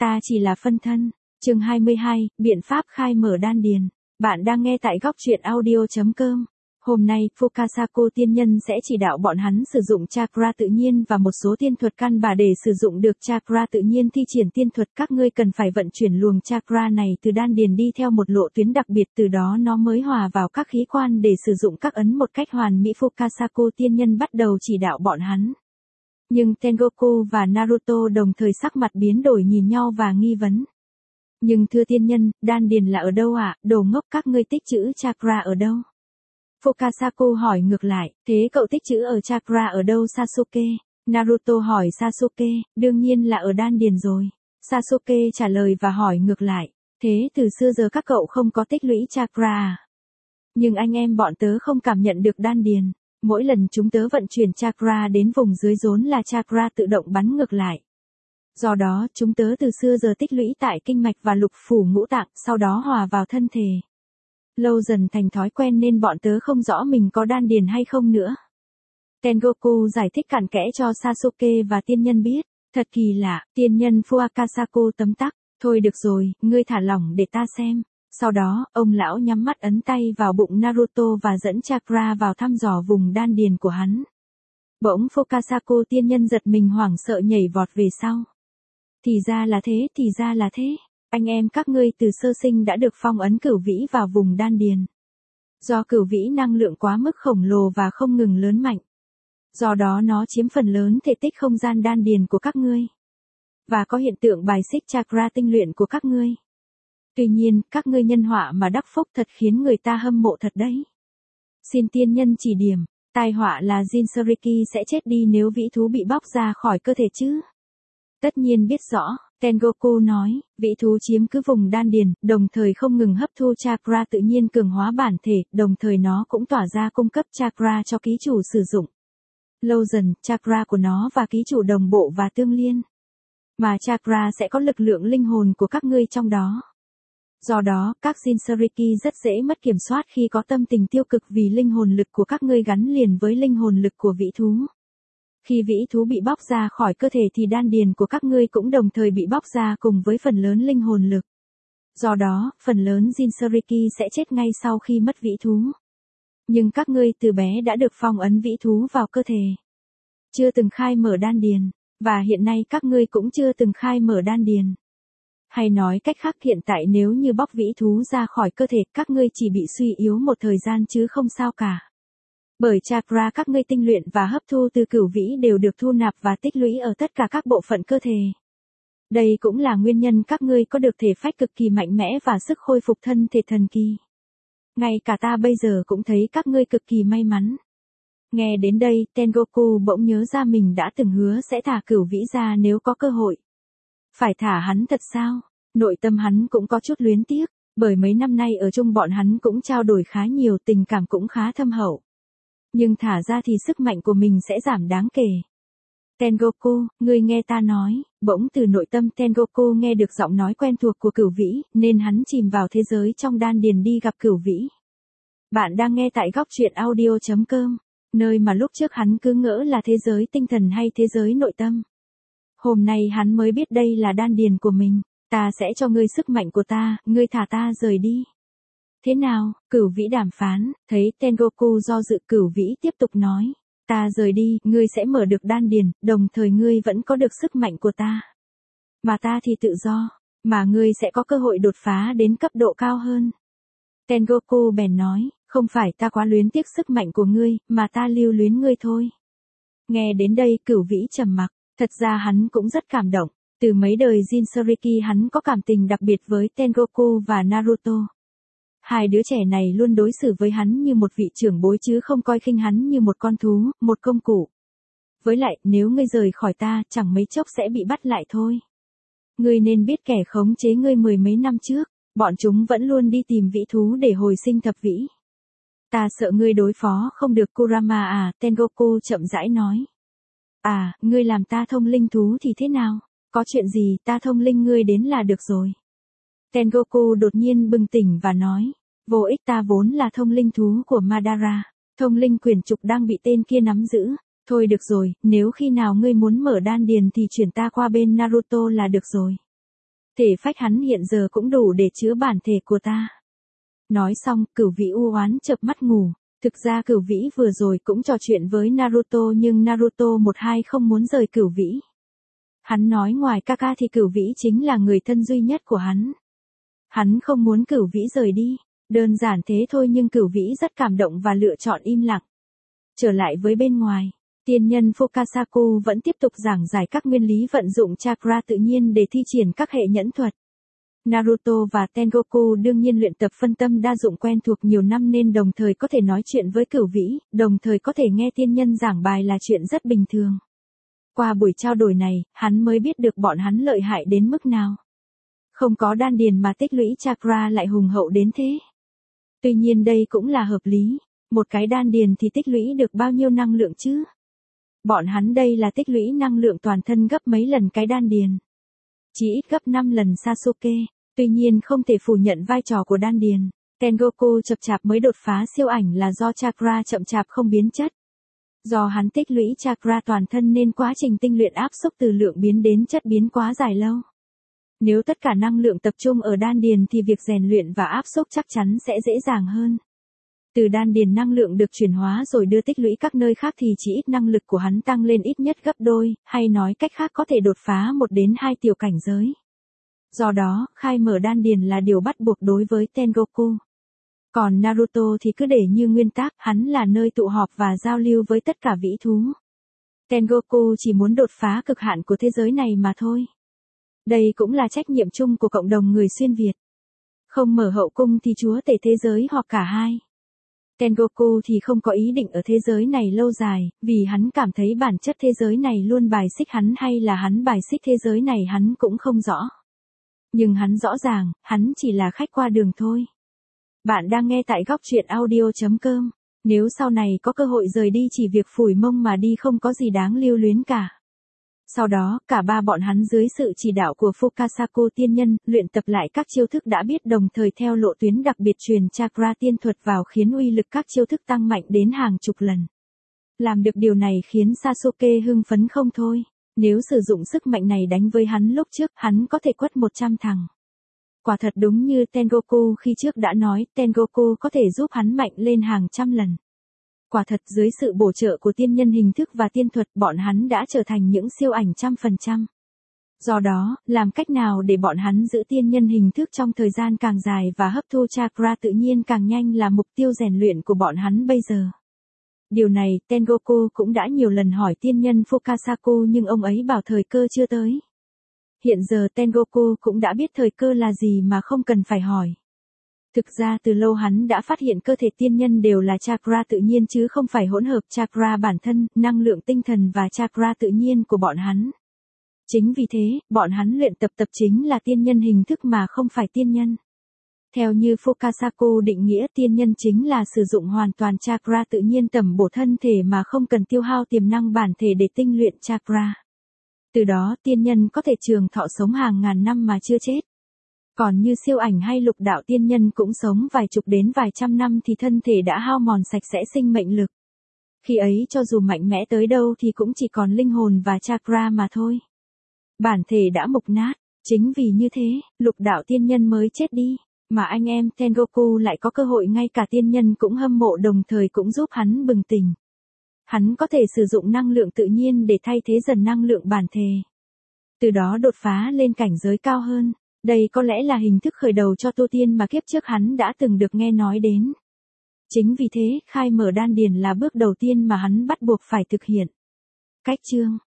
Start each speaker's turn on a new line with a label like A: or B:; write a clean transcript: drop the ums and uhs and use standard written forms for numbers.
A: Ta chỉ là phân thân. Chương 22, biện pháp khai mở đan điền. Bạn đang nghe tại góc truyện audio.com. Hôm nay, Fukasako tiên nhân sẽ chỉ đạo bọn hắn sử dụng chakra tự nhiên và một số tiên thuật căn bản để sử dụng được chakra tự nhiên thi triển tiên thuật. Các ngươi cần phải vận chuyển luồng chakra này từ đan điền đi theo một lộ tuyến đặc biệt, từ đó nó mới hòa vào các khí quan để sử dụng các ấn một cách hoàn mỹ. Fukasako tiên nhân bắt đầu chỉ đạo bọn hắn. Nhưng Tengoku và Naruto đồng thời sắc mặt biến đổi nhìn nhau và nghi vấn. Nhưng thưa tiên nhân, đan điền là ở đâu ạ? Đồ ngốc, các ngươi tích trữ chakra ở đâu? Fukasako hỏi ngược lại, thế cậu tích trữ ở chakra ở đâu Sasuke? Naruto hỏi Sasuke, đương nhiên là ở đan điền rồi. Sasuke trả lời và hỏi ngược lại, thế từ xưa giờ các cậu không có tích lũy chakra à? Nhưng anh em bọn tớ không cảm nhận được đan điền. Mỗi lần chúng tớ vận chuyển chakra đến vùng dưới rốn là chakra tự động bắn ngược lại. Do đó, chúng tớ từ xưa giờ tích lũy tại kinh mạch và lục phủ ngũ tạng, sau đó hòa vào thân thể. Lâu dần thành thói quen nên bọn tớ không rõ mình có đan điền hay không nữa. Tengoku giải thích cặn kẽ cho Sasuke và tiên nhân biết. Thật kỳ lạ, tiên nhân Fukasako tấm tắc. Thôi được rồi, ngươi thả lỏng để ta xem. Sau đó, ông lão nhắm mắt ấn tay vào bụng Naruto và dẫn chakra vào thăm dò vùng đan điền của hắn. Bỗng Fukasako tiên nhân giật mình hoảng sợ nhảy vọt về sau. Thì ra là thế, thì ra là thế. Anh em các ngươi từ sơ sinh đã được phong ấn cửu vĩ vào vùng đan điền. Do cửu vĩ năng lượng quá mức khổng lồ và không ngừng lớn mạnh. Do đó nó chiếm phần lớn thể tích không gian đan điền của các ngươi. Và có hiện tượng bài xích chakra tinh luyện của các ngươi. Tuy nhiên, các ngươi nhân họa mà đắc phúc thật khiến người ta hâm mộ thật đấy. Xin tiên nhân chỉ điểm, tai họa là Jinchuriki sẽ chết đi nếu vĩ thú bị bóc ra khỏi cơ thể chứ? Tất nhiên biết rõ, Tengoku nói, vĩ thú chiếm cứ vùng đan điền, đồng thời không ngừng hấp thu chakra tự nhiên cường hóa bản thể, đồng thời nó cũng tỏa ra cung cấp chakra cho ký chủ sử dụng. Lâu dần, chakra của nó và ký chủ đồng bộ và tương liên. Mà chakra sẽ có lực lượng linh hồn của các ngươi trong đó. Do đó, các Jinchuriki rất dễ mất kiểm soát khi có tâm tình tiêu cực vì linh hồn lực của các ngươi gắn liền với linh hồn lực của vĩ thú. Khi vĩ thú bị bóc ra khỏi cơ thể thì đan điền của các ngươi cũng đồng thời bị bóc ra cùng với phần lớn linh hồn lực. Do đó, phần lớn Jinchuriki sẽ chết ngay sau khi mất vĩ thú. Nhưng các ngươi từ bé đã được phong ấn vĩ thú vào cơ thể. Chưa từng khai mở đan điền, và hiện nay các ngươi cũng chưa từng khai mở đan điền. Hay nói cách khác, hiện tại nếu như bóc vĩ thú ra khỏi cơ thể, các ngươi chỉ bị suy yếu một thời gian chứ không sao cả. Bởi chakra các ngươi tinh luyện và hấp thu từ cửu vĩ đều được thu nạp và tích lũy ở tất cả các bộ phận cơ thể. Đây cũng là nguyên nhân các ngươi có được thể phách cực kỳ mạnh mẽ và sức khôi phục thân thể thần kỳ. Ngay cả ta bây giờ cũng thấy các ngươi cực kỳ may mắn. Nghe đến đây, Tengoku bỗng nhớ ra mình đã từng hứa sẽ thả cửu vĩ ra nếu có cơ hội. Phải thả hắn thật sao? Nội tâm hắn cũng có chút luyến tiếc, bởi mấy năm nay ở chung bọn hắn cũng trao đổi khá nhiều, tình cảm cũng khá thâm hậu. Nhưng thả ra thì sức mạnh của mình sẽ giảm đáng kể. Tengoku, ngươi nghe ta nói, bỗng từ nội tâm Tengoku nghe được giọng nói quen thuộc của cửu vĩ, nên hắn chìm vào thế giới trong đan điền đi gặp cửu vĩ. Bạn đang nghe tại góc truyện audio.com, nơi mà lúc trước hắn cứ ngỡ là thế giới tinh thần hay thế giới nội tâm. Hôm nay hắn mới biết đây là đan điền của mình. Ta sẽ cho ngươi sức mạnh của ta, ngươi thả ta rời đi. Thế nào? Cửu vĩ đàm phán, thấy Tengoku do dự, cửu vĩ tiếp tục nói. Ta rời đi, ngươi sẽ mở được đan điền, đồng thời ngươi vẫn có được sức mạnh của ta. Mà ta thì tự do, mà ngươi sẽ có cơ hội đột phá đến cấp độ cao hơn. Tengoku bèn nói, không phải ta quá luyến tiếc sức mạnh của ngươi, mà ta lưu luyến ngươi thôi. Nghe đến đây, cửu vĩ trầm mặc. Thật ra hắn cũng rất cảm động, từ mấy đời Jinchuriki hắn có cảm tình đặc biệt với Tengoku và Naruto. Hai đứa trẻ này luôn đối xử với hắn như một vị trưởng bối chứ không coi khinh hắn như một con thú, một công cụ. Với lại, nếu ngươi rời khỏi ta, chẳng mấy chốc sẽ bị bắt lại thôi. Ngươi nên biết kẻ khống chế ngươi mười mấy năm trước, bọn chúng vẫn luôn đi tìm vĩ thú để hồi sinh thập vĩ. Ta sợ ngươi đối phó không được Kurama à, Tengoku chậm rãi nói. À, ngươi làm ta thông linh thú thì thế nào? Có chuyện gì ta thông linh ngươi đến là được rồi. Tengoku đột nhiên bừng tỉnh và nói, vô ích, ta vốn là thông linh thú của Madara. Thông linh quyển trục đang bị tên kia nắm giữ. Thôi được rồi, nếu khi nào ngươi muốn mở đan điền thì chuyển ta qua bên Naruto là được rồi. Thể phách hắn hiện giờ cũng đủ để chứa bản thể của ta. Nói xong, Cửu Vĩ u oán chợp mắt ngủ. Thực ra Cửu Vĩ vừa rồi cũng trò chuyện với Naruto nhưng Naruto một hai không muốn rời Cửu Vĩ. Hắn nói ngoài Kaka thì Cửu Vĩ chính là người thân duy nhất của hắn. Hắn không muốn Cửu Vĩ rời đi. Đơn giản thế thôi nhưng Cửu Vĩ rất cảm động và lựa chọn im lặng. Trở lại với bên ngoài, tiên nhân Fukasaku vẫn tiếp tục giảng giải các nguyên lý vận dụng chakra tự nhiên để thi triển các hệ nhẫn thuật. Naruto và Tengoku đương nhiên luyện tập phân tâm đa dụng quen thuộc nhiều năm nên đồng thời có thể nói chuyện với Cửu Vĩ, đồng thời có thể nghe tiên nhân giảng bài là chuyện rất bình thường. Qua buổi trao đổi này, hắn mới biết được bọn hắn lợi hại đến mức nào. Không có đan điền mà tích lũy chakra lại hùng hậu đến thế. Tuy nhiên đây cũng là hợp lý, một cái đan điền thì tích lũy được bao nhiêu năng lượng chứ? Bọn hắn đây là tích lũy năng lượng toàn thân gấp mấy lần cái đan điền. Chỉ ít gấp 5 lần Sasuke, tuy nhiên không thể phủ nhận vai trò của đan điền. Tengoku chậm chạp mới đột phá siêu ảnh là do chakra chậm chạp không biến chất. Do hắn tích lũy chakra toàn thân nên quá trình tinh luyện áp xúc từ lượng biến đến chất biến quá dài lâu. Nếu tất cả năng lượng tập trung ở đan điền thì việc rèn luyện và áp xúc chắc chắn sẽ dễ dàng hơn. Từ đan điền năng lượng được chuyển hóa rồi đưa tích lũy các nơi khác thì chỉ ít năng lực của hắn tăng lên ít nhất gấp đôi, hay nói cách khác có thể đột phá 1 đến 2 tiểu cảnh giới. Do đó, khai mở đan điền là điều bắt buộc đối với Tengoku. Còn Naruto thì cứ để như nguyên tắc, hắn là nơi tụ họp và giao lưu với tất cả vĩ thú. Tengoku chỉ muốn đột phá cực hạn của thế giới này mà thôi. Đây cũng là trách nhiệm chung của cộng đồng người xuyên Việt. Không mở hậu cung thì chúa tể thế giới hoặc cả hai. Tengoku thì không có ý định ở thế giới này lâu dài, vì hắn cảm thấy bản chất thế giới này luôn bài xích hắn hay là hắn bài xích thế giới này hắn cũng không rõ. Nhưng hắn rõ ràng, hắn chỉ là khách qua đường thôi. Bạn đang nghe tại góc truyện audio.com. Nếu sau này có cơ hội rời đi chỉ việc phủi mông mà đi không có gì đáng lưu luyến cả. Sau đó, cả ba bọn hắn dưới sự chỉ đạo của Fukasaku tiên nhân, luyện tập lại các chiêu thức đã biết đồng thời theo lộ tuyến đặc biệt truyền chakra tiên thuật vào khiến uy lực các chiêu thức tăng mạnh đến hàng chục lần. Làm được điều này khiến Sasuke hưng phấn không thôi. Nếu sử dụng sức mạnh này đánh với hắn lúc trước, hắn có thể quất 100 thằng. Quả thật đúng như Tengoku khi trước đã nói, Tengoku có thể giúp hắn mạnh lên hàng trăm lần. Quả thật dưới sự bổ trợ của tiên nhân hình thức và tiên thuật bọn hắn đã trở thành những siêu ảnh 100%. Do đó, làm cách nào để bọn hắn giữ tiên nhân hình thức trong thời gian càng dài và hấp thu chakra tự nhiên càng nhanh là mục tiêu rèn luyện của bọn hắn bây giờ. Điều này Tengoku cũng đã nhiều lần hỏi tiên nhân Fukasaku nhưng ông ấy bảo thời cơ chưa tới. Hiện giờ Tengoku cũng đã biết thời cơ là gì mà không cần phải hỏi. Thực ra từ lâu hắn đã phát hiện cơ thể tiên nhân đều là chakra tự nhiên chứ không phải hỗn hợp chakra bản thân, năng lượng tinh thần và chakra tự nhiên của bọn hắn. Chính vì thế, bọn hắn luyện tập chính là tiên nhân hình thức mà không phải tiên nhân. Theo như Fukasaku định nghĩa tiên nhân chính là sử dụng hoàn toàn chakra tự nhiên tẩm bổ thân thể mà không cần tiêu hao tiềm năng bản thể để tinh luyện chakra. Từ đó tiên nhân có thể trường thọ sống hàng ngàn năm mà chưa chết. Còn như siêu ảnh hay lục đạo tiên nhân cũng sống vài chục đến vài trăm năm thì thân thể đã hao mòn sạch sẽ sinh mệnh lực. Khi ấy cho dù mạnh mẽ tới đâu thì cũng chỉ còn linh hồn và chakra mà thôi. Bản thể đã mục nát, chính vì như thế, lục đạo tiên nhân mới chết đi, mà anh em Tengoku lại có cơ hội ngay cả tiên nhân cũng hâm mộ đồng thời cũng giúp hắn bừng tỉnh. Hắn có thể sử dụng năng lượng tự nhiên để thay thế dần năng lượng bản thể. Từ đó đột phá lên cảnh giới cao hơn. Đây có lẽ là hình thức khởi đầu cho tu tiên mà kiếp trước hắn đã từng được nghe nói đến. Chính vì thế, khai mở đan điền là bước đầu tiên mà hắn bắt buộc phải thực hiện. Cách chương